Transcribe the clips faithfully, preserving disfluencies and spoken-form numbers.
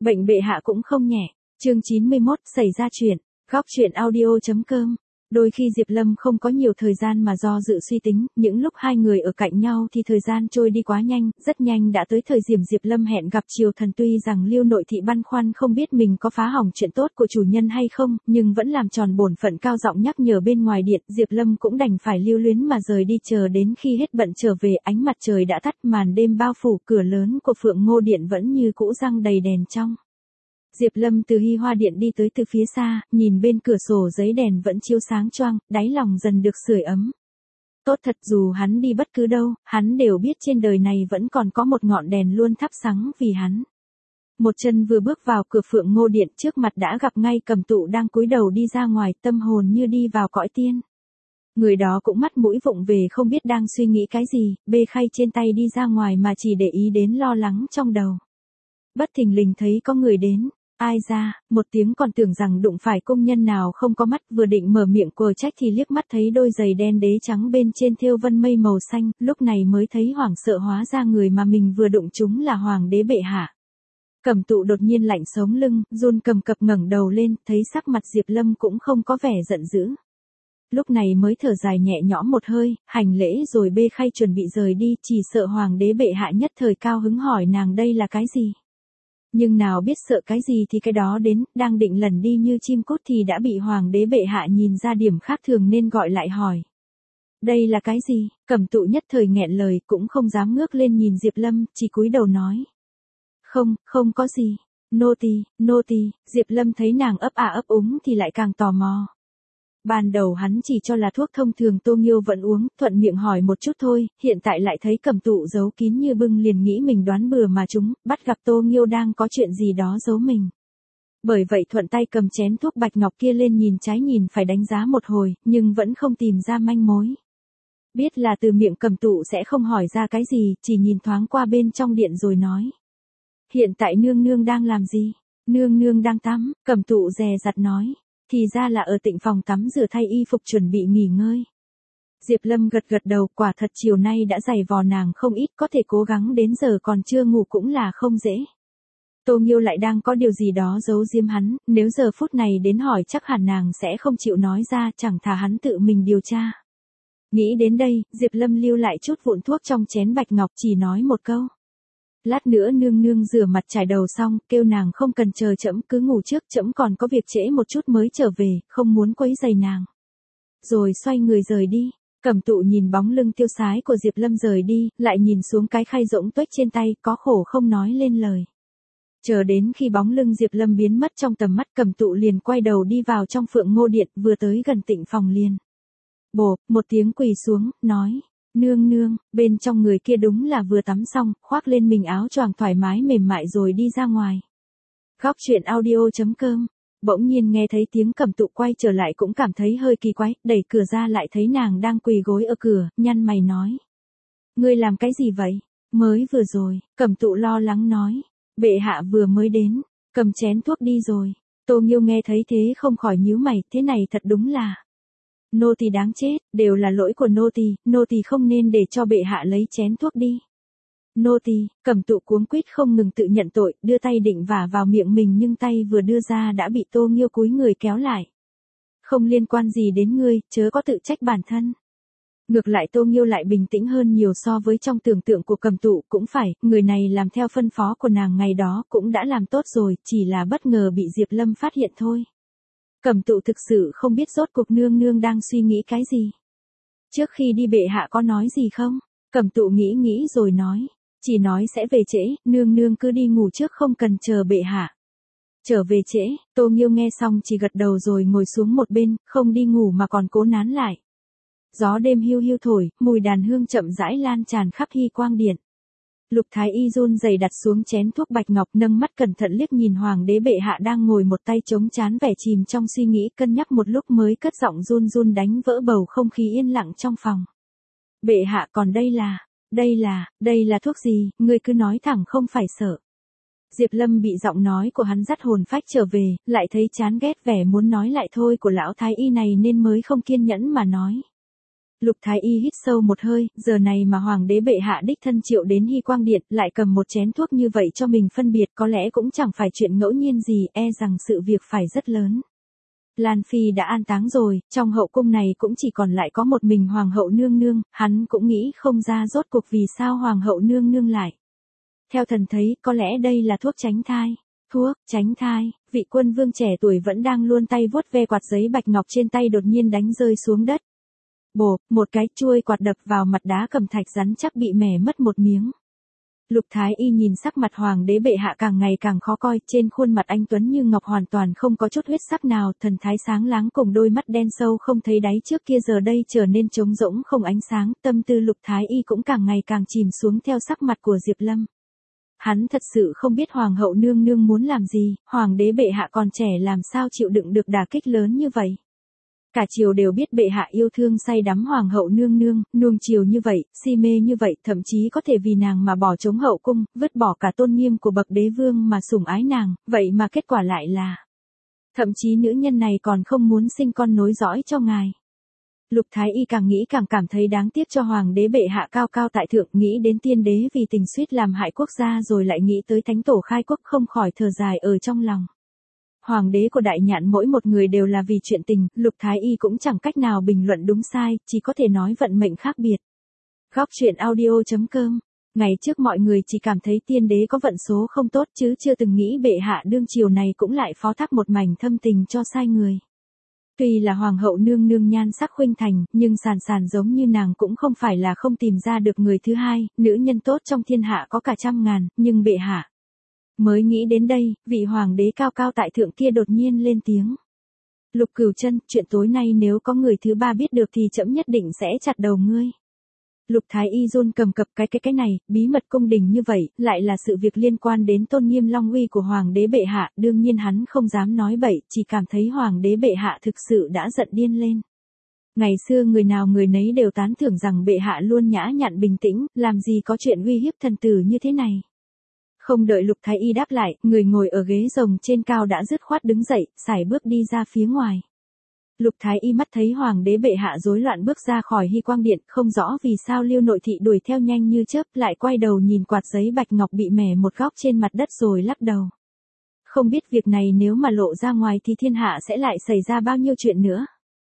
Bệnh bệ hạ cũng không nhẹ. Chương chín mươi mốt, xảy ra chuyện. Góc truyện audio.com. Đôi khi Diệp Lâm không có nhiều thời gian mà do dự suy tính, những lúc hai người ở cạnh nhau thì thời gian trôi đi quá nhanh, rất nhanh đã tới thời điểm Diệp Lâm hẹn gặp Triều Thần. Tuy rằng Lưu Nội Thị băn khoăn không biết mình có phá hỏng chuyện tốt của chủ nhân hay không, nhưng vẫn làm tròn bổn phận cao giọng nhắc nhở bên ngoài điện, Diệp Lâm cũng đành phải lưu luyến mà rời đi, chờ đến khi hết bận trở về, ánh mặt trời đã tắt, màn đêm bao phủ, cửa lớn của Phượng Ngô Điện vẫn như cũ răng đầy đèn trong. Diệp Lâm từ Hy Hoa Điện đi tới từ phía xa, nhìn bên cửa sổ giấy đèn vẫn chiếu sáng choang, đáy lòng dần được sưởi ấm. Tốt thật, dù hắn đi bất cứ đâu, hắn đều biết trên đời này vẫn còn có một ngọn đèn luôn thắp sáng vì hắn. Một chân vừa bước vào cửa Phượng Ngô Điện, trước mặt đã gặp ngay Cẩm Tụ đang cúi đầu đi ra ngoài, tâm hồn như đi vào cõi tiên. Người đó cũng mắt mũi vụng về không biết đang suy nghĩ cái gì, bê khay trên tay đi ra ngoài mà chỉ để ý đến lo lắng trong đầu. Bất thình lình thấy có người đến. Ai ra, một tiếng còn tưởng rằng đụng phải công nhân nào không có mắt, vừa định mở miệng quờ trách thì liếc mắt thấy đôi giày đen đế trắng bên trên thêu vân mây màu xanh, lúc này mới thấy hoảng sợ, hóa ra người mà mình vừa đụng chúng là Hoàng đế bệ hạ. Cẩm Tụ đột nhiên lạnh sống lưng, run cầm cập ngẩng đầu lên, thấy sắc mặt Diệp Lâm cũng không có vẻ giận dữ. Lúc này mới thở dài nhẹ nhõm một hơi, hành lễ rồi bê khay chuẩn bị rời đi, chỉ sợ Hoàng đế bệ hạ nhất thời cao hứng hỏi nàng đây là cái gì. Nhưng nào biết sợ cái gì thì cái đó đến, đang định lần đi như chim cút thì đã bị Hoàng đế bệ hạ nhìn ra điểm khác thường nên gọi lại hỏi. Đây là cái gì? Cẩm Tụ nhất thời nghẹn lời, cũng không dám ngước lên nhìn Diệp Lâm, chỉ cúi đầu nói. Không, không có gì. Nô tỳ, nô tỳ. Diệp Lâm thấy nàng ấp à ấp úng thì lại càng tò mò. Ban đầu hắn chỉ cho là thuốc thông thường Tô Nghiêu vẫn uống, thuận miệng hỏi một chút thôi, hiện tại lại thấy Cẩm Tụ giấu kín như bưng liền nghĩ mình đoán bừa mà chúng, bắt gặp Tô Nghiêu đang có chuyện gì đó giấu mình. Bởi vậy thuận tay cầm chén thuốc bạch ngọc kia lên nhìn trái nhìn phải đánh giá một hồi, nhưng vẫn không tìm ra manh mối. Biết là từ miệng Cẩm Tụ sẽ không hỏi ra cái gì, chỉ nhìn thoáng qua bên trong điện rồi nói. Hiện tại nương nương đang làm gì? Nương nương đang tắm, Cẩm Tụ dè dặt nói. Thì ra là ở tịnh phòng tắm rửa thay y phục chuẩn bị nghỉ ngơi. Diệp Lâm gật gật đầu, quả thật chiều nay đã dày vò nàng không ít, có thể cố gắng đến giờ còn chưa ngủ cũng là không dễ. Tô Nghiêu lại đang có điều gì đó giấu diêm hắn, nếu giờ phút này đến hỏi chắc hẳn nàng sẽ không chịu nói ra, chẳng thà hắn tự mình điều tra. Nghĩ đến đây, Diệp Lâm lưu lại chút vụn thuốc trong chén bạch ngọc, chỉ nói một câu. Lát nữa nương nương rửa mặt trải đầu xong, kêu nàng không cần chờ trẫm, cứ ngủ trước, trẫm còn có việc trễ một chút mới trở về, không muốn quấy rầy nàng. Rồi xoay người rời đi. Cẩm Tụ nhìn bóng lưng tiêu sái của Diệp Lâm rời đi, lại nhìn xuống cái khay rỗng tuếch trên tay, có khổ không nói lên lời. Chờ đến khi bóng lưng Diệp Lâm biến mất trong tầm mắt, Cẩm Tụ liền quay đầu đi vào trong Phượng Ngô Điện, vừa tới gần tịnh phòng liền. Bộp, một tiếng quỳ xuống, nói. Nương nương, bên trong người kia đúng là vừa tắm xong, khoác lên mình áo choàng thoải mái mềm mại rồi đi ra ngoài. Góc truyện audio.com. Bỗng nhiên nghe thấy tiếng Cẩm Tụ quay trở lại cũng cảm thấy hơi kỳ quái, đẩy cửa ra lại thấy nàng đang quỳ gối ở cửa, nhăn mày nói. Ngươi làm cái gì vậy? Mới vừa rồi, Cẩm Tụ lo lắng nói. Bệ hạ vừa mới đến, cầm chén thuốc đi rồi. Tô Nghiêu nghe thấy thế không khỏi nhíu mày, thế này thật đúng là. Nô tỳ đáng chết, đều là lỗi của nô tỳ, nô tỳ không nên để cho bệ hạ lấy chén thuốc đi. Nô tỳ, Cẩm Tụ cuống quýt không ngừng tự nhận tội, đưa tay định vả vào miệng mình nhưng tay vừa đưa ra đã bị Tô Nghiêu cúi người kéo lại. Không liên quan gì đến ngươi, chớ có tự trách bản thân. Ngược lại Tô Nghiêu lại bình tĩnh hơn nhiều so với trong tưởng tượng của Cẩm Tụ, cũng phải, người này làm theo phân phó của nàng ngày đó cũng đã làm tốt rồi, chỉ là bất ngờ bị Diệp Lâm phát hiện thôi. Cẩm Tụ thực sự không biết rốt cuộc nương nương đang suy nghĩ cái gì. Trước khi đi bệ hạ có nói gì không? Cẩm Tụ nghĩ nghĩ rồi nói. Chỉ nói sẽ về trễ, nương nương cứ đi ngủ trước không cần chờ bệ hạ. Trở về trễ, Tô Nghiêu nghe xong chỉ gật đầu rồi ngồi xuống một bên, không đi ngủ mà còn cố nán lại. Gió đêm hiu hiu thổi, mùi đàn hương chậm rãi lan tràn khắp Hy Quang Điện. Lục Thái Y run rẩy đặt xuống chén thuốc bạch ngọc, nâng mắt cẩn thận liếc nhìn Hoàng đế bệ hạ đang ngồi một tay chống trán vẻ chìm trong suy nghĩ, cân nhắc một lúc mới cất giọng run run đánh vỡ bầu không khí yên lặng trong phòng. Bệ hạ còn đây là, đây là, đây là thuốc gì, ngươi cứ nói thẳng không phải sợ. Diệp Lâm bị giọng nói của hắn dắt hồn phách trở về, lại thấy chán ghét vẻ muốn nói lại thôi của lão Thái Y này nên mới không kiên nhẫn mà nói. Lục Thái Y hít sâu một hơi, giờ này mà hoàng đế bệ hạ đích thân triệu đến Hy Quang Điện, lại cầm một chén thuốc như vậy cho mình phân biệt, có lẽ cũng chẳng phải chuyện ngẫu nhiên gì, e rằng sự việc phải rất lớn. Lan Phi đã an táng rồi, trong hậu cung này cũng chỉ còn lại có một mình hoàng hậu nương nương, hắn cũng nghĩ không ra rốt cuộc vì sao hoàng hậu nương nương lại. Theo thần thấy, có lẽ đây là thuốc tránh thai. Thuốc, tránh thai, vị quân vương trẻ tuổi vẫn đang luôn tay vuốt ve quạt giấy bạch ngọc trên tay đột nhiên đánh rơi xuống đất. Bổ, một cái chuôi quạt đập vào mặt đá cẩm thạch rắn chắc bị mẻ mất một miếng. Lục Thái Y nhìn sắc mặt hoàng đế bệ hạ càng ngày càng khó coi, trên khuôn mặt anh tuấn như ngọc hoàn toàn không có chút huyết sắc nào, thần thái sáng láng cùng đôi mắt đen sâu không thấy đáy trước kia giờ đây trở nên trống rỗng không ánh sáng, tâm tư Lục Thái Y cũng càng ngày càng chìm xuống theo sắc mặt của Diệp Lâm. Hắn thật sự không biết hoàng hậu nương nương muốn làm gì, hoàng đế bệ hạ còn trẻ làm sao chịu đựng được đả kích lớn như vậy. Cả triều đều biết bệ hạ yêu thương say đắm hoàng hậu nương nương, nuông chiều như vậy, si mê như vậy, thậm chí có thể vì nàng mà bỏ trống hậu cung, vứt bỏ cả tôn nghiêm của bậc đế vương mà sủng ái nàng, vậy mà kết quả lại là. Thậm chí nữ nhân này còn không muốn sinh con nối dõi cho ngài. Lục Thái Y càng nghĩ càng cảm thấy đáng tiếc cho hoàng đế bệ hạ cao cao tại thượng, nghĩ đến tiên đế vì tình suýt làm hại quốc gia rồi lại nghĩ tới thánh tổ khai quốc không khỏi thở dài ở trong lòng. Hoàng đế của đại nhạn mỗi một người đều là vì chuyện tình, Lục Thái Y cũng chẳng cách nào bình luận đúng sai, chỉ có thể nói vận mệnh khác biệt. Góc truyện audio chấm com. Ngày trước mọi người chỉ cảm thấy tiên đế có vận số không tốt chứ chưa từng nghĩ bệ hạ đương triều này cũng lại phó thác một mảnh thâm tình cho sai người. Tuy là hoàng hậu nương nương nhan sắc khuynh thành, nhưng sàn sàn giống như nàng cũng không phải là không tìm ra được người thứ hai, nữ nhân tốt trong thiên hạ có cả trăm ngàn, nhưng bệ hạ. Mới nghĩ đến đây, vị hoàng đế cao cao tại thượng kia đột nhiên lên tiếng. Lục Cửu Chân, chuyện tối nay nếu có người thứ ba biết được thì trẫm nhất định sẽ chặt đầu ngươi. Lục Thái Y run cầm cập cái cái cái này, bí mật cung đình như vậy, lại là sự việc liên quan đến tôn nghiêm long uy của hoàng đế bệ hạ, đương nhiên hắn không dám nói bậy, chỉ cảm thấy hoàng đế bệ hạ thực sự đã giận điên lên. Ngày xưa người nào người nấy đều tán thưởng rằng bệ hạ luôn nhã nhặn bình tĩnh, làm gì có chuyện uy hiếp thần tử như thế này. Không đợi Lục Thái Y đáp lại, người ngồi ở ghế rồng trên cao đã dứt khoát đứng dậy, sải bước đi ra phía ngoài. Lục Thái Y mắt thấy hoàng đế bệ hạ rối loạn bước ra khỏi Hy Quang Điện, không rõ vì sao Lưu Nội Thị đuổi theo nhanh như chớp, lại quay đầu nhìn quạt giấy bạch ngọc bị mẻ một góc trên mặt đất rồi lắc đầu. Không biết việc này nếu mà lộ ra ngoài thì thiên hạ sẽ lại xảy ra bao nhiêu chuyện nữa.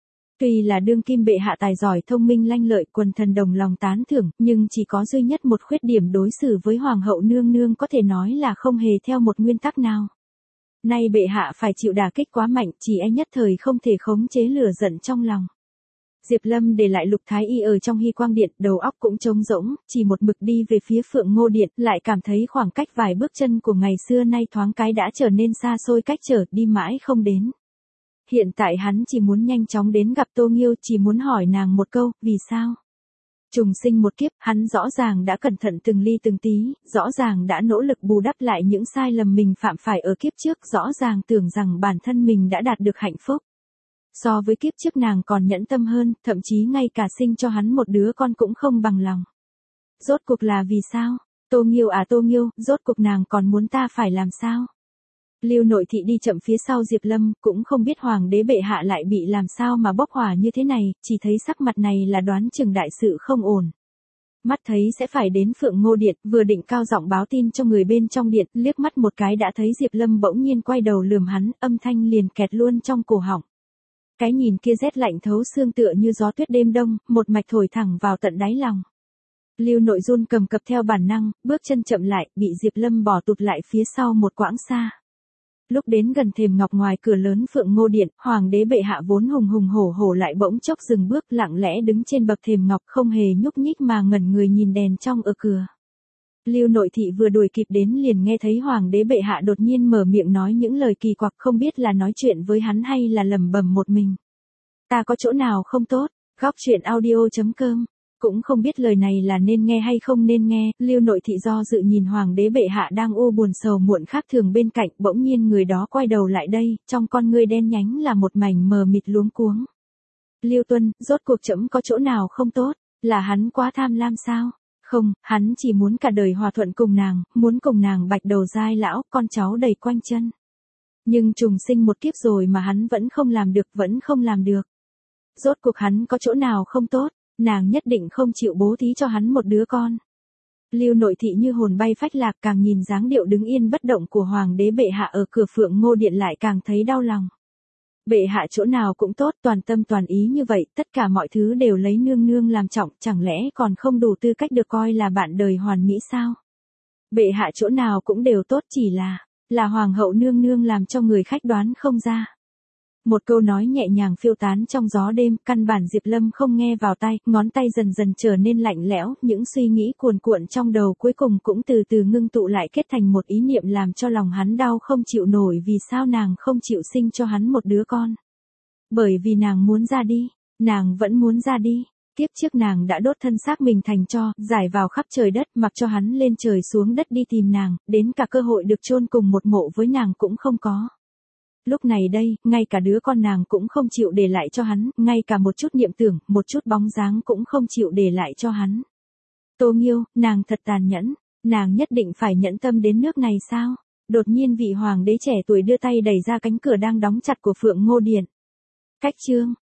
Tuy là đương kim bệ hạ tài giỏi thông minh lanh lợi, quần thần đồng lòng tán thưởng, nhưng chỉ có duy nhất một khuyết điểm đối xử với hoàng hậu nương nương có thể nói là không hề theo một nguyên tắc nào. Nay bệ hạ phải chịu đả kích quá mạnh, chỉ e nhất thời không thể khống chế lửa giận trong lòng. Diệp Lâm để lại Lục Thái Y ở trong Hy Quang Điện, đầu óc cũng trống rỗng, chỉ một mực đi về phía Phượng Ngô Điện, lại cảm thấy khoảng cách vài bước chân của ngày xưa nay thoáng cái đã trở nên xa xôi, cách trở đi mãi không đến. Hiện tại hắn chỉ muốn nhanh chóng đến gặp Tô Nghiêu, chỉ muốn hỏi nàng một câu, vì sao? Trùng sinh một kiếp, hắn rõ ràng đã cẩn thận từng ly từng tí, rõ ràng đã nỗ lực bù đắp lại những sai lầm mình phạm phải ở kiếp trước, rõ ràng tưởng rằng bản thân mình đã đạt được hạnh phúc. So với kiếp trước nàng còn nhẫn tâm hơn, thậm chí ngay cả sinh cho hắn một đứa con cũng không bằng lòng. Rốt cuộc là vì sao? Tô Nghiêu à Tô Nghiêu, rốt cuộc nàng còn muốn ta phải làm sao? Lưu Nội Thị đi chậm phía sau Diệp Lâm, cũng không biết hoàng đế bệ hạ lại bị làm sao mà bốc hỏa như thế này, chỉ thấy sắc mặt này là đoán chừng đại sự không ổn. Mắt thấy sẽ phải đến Phượng Ngô Điện, vừa định cao giọng báo tin cho người bên trong điện, liếc mắt một cái đã thấy Diệp Lâm bỗng nhiên quay đầu lườm hắn, âm thanh liền kẹt luôn trong cổ họng. Cái nhìn kia rét lạnh thấu xương tựa như gió tuyết đêm đông, một mạch thổi thẳng vào tận đáy lòng. Lưu Nội run cầm cập theo bản năng, bước chân chậm lại, bị Diệp Lâm bỏ tụt lại phía sau một quãng xa. Lúc đến gần thềm ngọc ngoài cửa lớn Phượng Ngô Điện, hoàng đế bệ hạ vốn hùng hùng hổ hổ lại bỗng chốc dừng bước, lặng lẽ đứng trên bậc thềm ngọc, không hề nhúc nhích mà ngẩn người nhìn đèn trong ở cửa. Lưu Nội Thị vừa đuổi kịp đến liền nghe thấy hoàng đế bệ hạ đột nhiên mở miệng nói những lời kỳ quặc, không biết là nói chuyện với hắn hay là lẩm bẩm một mình. Ta có chỗ nào không tốt? Góc truyện audio chấm com. Cũng không biết lời này là nên nghe hay không nên nghe, Lưu Nội Thị do dự nhìn hoàng đế bệ hạ đang u buồn sầu muộn khác thường bên cạnh, bỗng nhiên người đó quay đầu lại đây, trong con ngươi đen nhánh là một mảnh mờ mịt luống cuống. Lưu Tuân, rốt cuộc trẫm có chỗ nào không tốt, là hắn quá tham lam sao? Không, hắn chỉ muốn cả đời hòa thuận cùng nàng, muốn cùng nàng bạch đầu giai lão, con cháu đầy quanh chân. Nhưng trùng sinh một kiếp rồi mà hắn vẫn không làm được, vẫn không làm được. Rốt cuộc hắn có chỗ nào không tốt? nàng nhất định không chịu bố thí cho hắn một đứa con. Lưu Nội thị như hồn bay phách lạc, càng nhìn dáng điệu đứng yên bất động của hoàng đế bệ hạ ở cửa Phượng Ngô Điện lại càng thấy đau lòng. Bệ hạ chỗ nào cũng tốt, toàn tâm toàn ý như vậy, tất cả mọi thứ đều lấy nương nương làm trọng, chẳng lẽ còn không đủ tư cách được coi là bạn đời hoàn mỹ sao? Bệ hạ chỗ nào cũng đều tốt, chỉ là, là hoàng hậu nương nương làm cho người khách đoán không ra. Một câu nói nhẹ nhàng phiêu tán trong gió đêm, căn bản Diệp Lâm không nghe vào tai, ngón tay dần dần trở nên lạnh lẽo, những suy nghĩ cuồn cuộn trong đầu cuối cùng cũng từ từ ngưng tụ lại kết thành một ý niệm làm cho lòng hắn đau không chịu nổi. Vì sao nàng không chịu sinh cho hắn một đứa con? Bởi vì nàng muốn ra đi, nàng vẫn muốn ra đi. Kiếp trước nàng đã đốt thân xác mình thành tro, giải vào khắp trời đất, mặc cho hắn lên trời xuống đất đi tìm nàng, đến cả cơ hội được chôn cùng một mộ với nàng cũng không có. Lúc này đây, ngay cả đứa con nàng cũng không chịu để lại cho hắn, ngay cả một chút niệm tưởng, một chút bóng dáng cũng không chịu để lại cho hắn. Tô Nghiêu, nàng thật tàn nhẫn, nàng nhất định phải nhẫn tâm đến nước này sao? Đột nhiên vị hoàng đế trẻ tuổi đưa tay đẩy ra cánh cửa đang đóng chặt của Phượng Ngô Điện. Cách chương